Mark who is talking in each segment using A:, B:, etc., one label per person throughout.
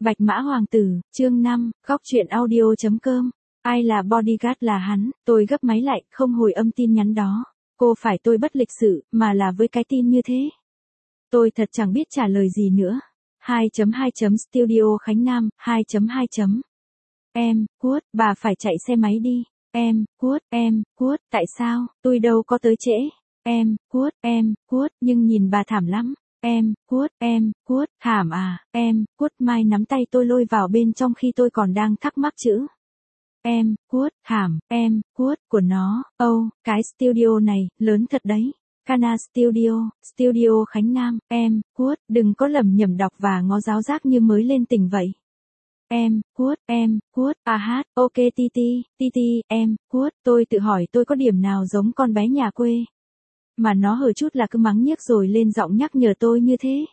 A: Bạch Mã Hoàng tử, chương 5, góc truyện audio.com. Ai là bodyguard là hắn, tôi gấp máy lại, không hồi âm tin nhắn đó. Cô phải tôi bất lịch sự, mà là với cái tin như thế. Tôi thật chẳng biết trả lời gì nữa. 2.2. Studio Khánh Nam, 2.2. Em, Quốc, bà phải chạy xe máy đi. Em, Quốc, tại sao, tôi đâu có tới trễ. Em, Quốc, nhưng nhìn bà thảm lắm. Em, Quốc, thảm à, em, Quốc Mai nắm tay tôi lôi vào bên trong khi tôi còn đang thắc mắc chữ. Em, Quốc, thảm, em, Quốc, của nó, cái studio này, lớn thật đấy. Cana Studio Khánh Nam, em, Quốc, đừng có lầm nhầm đọc và ngó giáo giác như mới lên tỉnh vậy. Em, Quốc, ok Titi, em, Quốc, tôi tự hỏi tôi có điểm nào giống con bé nhà quê. Mà nó hở chút là cứ mắng nhiếc rồi lên giọng nhắc nhở tôi như thế.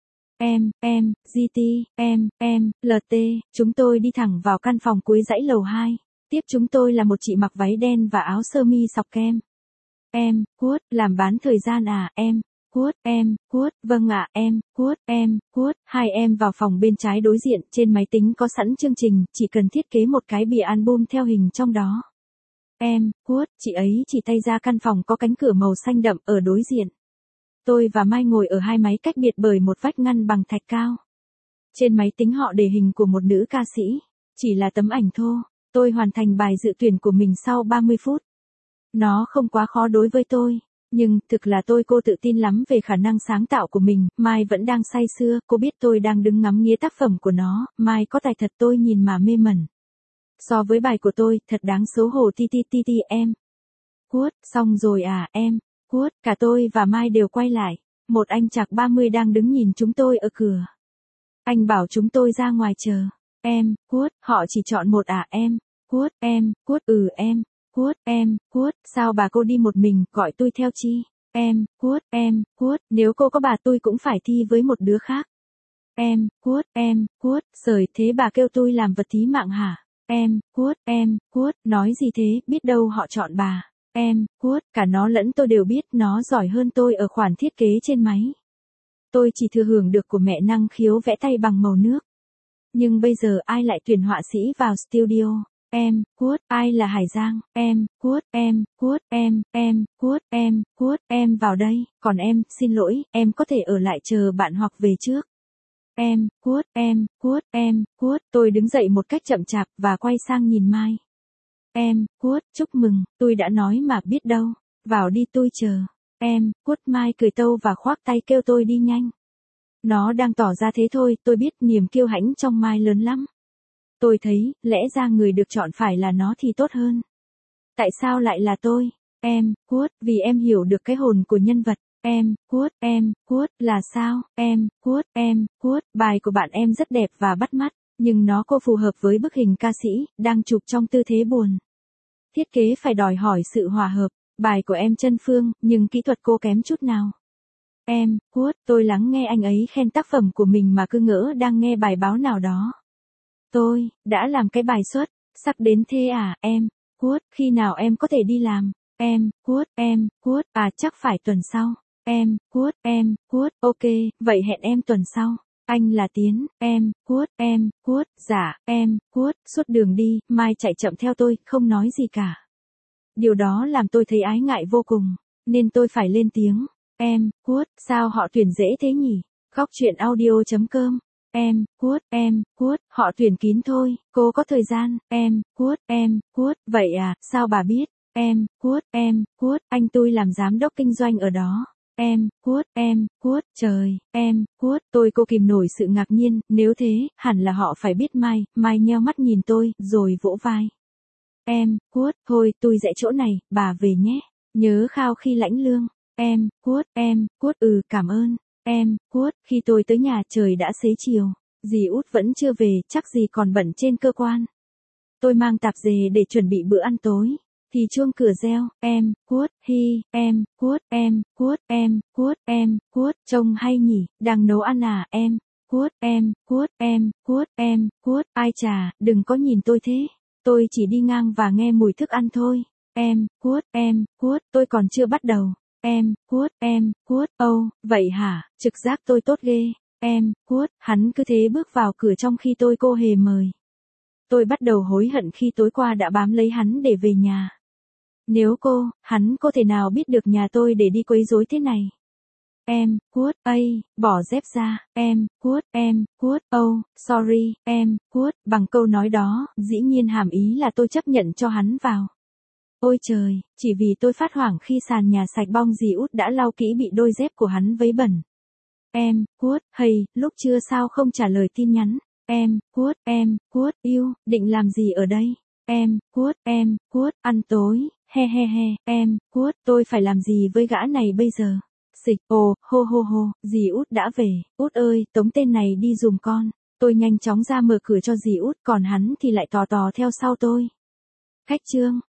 A: GT, LT, chúng tôi đi thẳng vào căn phòng cuối dãy lầu 2. Tiếp chúng tôi là một chị mặc váy đen và áo sơ mi sọc kem. Em, Quốc, làm bán thời gian à, em, Quốc, vâng ạ, em, Quốc, hai em vào phòng bên trái đối diện, trên máy tính có sẵn chương trình, chỉ cần thiết kế một cái bìa album theo hình trong đó. Em, Quốc, chị ấy chỉ tay ra căn phòng có cánh cửa màu xanh đậm ở đối diện. Tôi và Mai ngồi ở hai máy cách biệt bởi một vách ngăn bằng thạch cao. Trên máy tính họ để hình của một nữ ca sĩ. Chỉ là tấm ảnh thô. Tôi hoàn thành bài dự tuyển của mình sau 30 phút. Nó không quá khó đối với tôi. Nhưng, thực là cô tự tin lắm về khả năng sáng tạo của mình. Mai vẫn đang say sưa, cô biết tôi đang đứng ngắm nghía tác phẩm của nó. Mai có tài thật tôi nhìn mà mê mẩn. So với bài của tôi, thật đáng xấu hổ Titi em. Quốc, xong rồi à, em. Quốc, cả tôi và Mai đều quay lại. Một anh chạc 30 đang đứng nhìn chúng tôi ở cửa. Anh bảo chúng tôi ra ngoài chờ. Em, Quốc, họ chỉ chọn một à, em. Quốc, em, Quốc, sao bà cô đi một mình, gọi tôi theo chi? Em, Quốc, nếu cô có bà tôi cũng phải thi với một đứa khác. Em, Quốc, sời thế bà kêu tôi làm vật thí mạng hả? Em, Quốc, nói gì thế, biết đâu họ chọn bà. Em, Quốc, cả nó lẫn tôi đều biết nó giỏi hơn tôi ở khoản thiết kế trên máy. Tôi chỉ thừa hưởng được của mẹ năng khiếu vẽ tay bằng màu nước. Nhưng bây giờ ai lại tuyển họa sĩ vào studio? Em, Quốc, ai là Hải Giang? Em, Quốc, em vào đây, còn em, xin lỗi, em có thể ở lại chờ bạn hoặc về trước. Em, Quốc, tôi đứng dậy một cách chậm chạp và quay sang nhìn Mai. Em, Quốc, chúc mừng, tôi đã nói mà biết đâu, vào đi tôi chờ. Em, Quốc, Mai cười tâu và khoác tay kêu tôi đi nhanh. Nó đang tỏ ra thế thôi, tôi biết niềm kiêu hãnh trong Mai lớn lắm. Tôi thấy, lẽ ra người được chọn phải là nó thì tốt hơn. Tại sao lại là tôi? Em, Quốc, vì em hiểu được cái hồn của nhân vật. Em, Quốc, là sao? Em, Quốc, bài của bạn em rất đẹp và bắt mắt, nhưng nó cô phù hợp với bức hình ca sĩ, đang chụp trong tư thế buồn. Thiết kế phải đòi hỏi sự hòa hợp, bài của em chân phương, nhưng kỹ thuật cô kém chút nào. Em, Quốc, tôi lắng nghe anh ấy khen tác phẩm của mình mà cứ ngỡ đang nghe bài báo nào đó. Tôi, đã làm cái bài xuất, sắc đến thế à, em, Quốc, khi nào em có thể đi làm? Em, Quốc, chắc phải tuần sau. Em, Quốc, ok, vậy hẹn em tuần sau. Anh là Tiến, em, Quốc, dạ, em, Quốc, suốt đường đi, Mai chạy chậm theo tôi, không nói gì cả. Điều đó làm tôi thấy ái ngại vô cùng, nên tôi phải lên tiếng. Em, Quốc, sao họ tuyển dễ thế nhỉ? Góc truyện audio.com. Em, Quốc, họ tuyển kín thôi, cô có thời gian. Em, Quốc, vậy à, sao bà biết? Em, Quốc, anh tôi làm giám đốc kinh doanh ở đó. Em, Quốc, trời, em, Quốc, cô kìm nổi sự ngạc nhiên, nếu thế, hẳn là họ phải biết Mai nheo mắt nhìn tôi, rồi vỗ vai. Em, Quốc, thôi, tôi dạy chỗ này, bà về nhé, nhớ khao khi lãnh lương. Em, Quốc, cảm ơn. Em, Quốc, khi tôi tới nhà trời đã xế chiều, dì Út vẫn chưa về, chắc dì còn bận trên cơ quan. Tôi mang tạp dề để chuẩn bị bữa ăn tối, thì chuông cửa reo. Em, Quốc, Quốc, trông hay nhỉ, đang nấu ăn à, em, Quốc, ai chà, đừng có nhìn tôi thế, tôi chỉ đi ngang và nghe mùi thức ăn thôi. Em, Quốc, tôi còn chưa bắt đầu. Em, Quốc, vậy hả, trực giác tôi tốt ghê. Em, Cút, hắn cứ thế bước vào cửa trong khi tôi cô hề mời. Tôi bắt đầu hối hận khi tối qua đã bám lấy hắn để về nhà. Nếu hắn có thể nào biết được nhà tôi để đi quấy rối thế này? Em, Cút, bỏ dép ra, em, Cút, oh, sorry, em, Cút, bằng câu nói đó, dĩ nhiên hàm ý là tôi chấp nhận cho hắn vào. Ôi trời, chỉ vì tôi phát hoảng khi sàn nhà sạch bong dì út đã lau kỹ bị đôi dép của hắn vấy bẩn. Em, Cút, lúc trưa sao không trả lời tin nhắn? Em, Cút, yêu, định làm gì ở đây? Em, Cút, ăn tối, he, em, Cút, tôi phải làm gì với gã này bây giờ? Xịch, hô, dì út đã về, út ơi, tống tên này đi giùm con. Tôi nhanh chóng ra mở cửa cho dì út, còn hắn thì lại tò theo sau tôi. Khách Trương,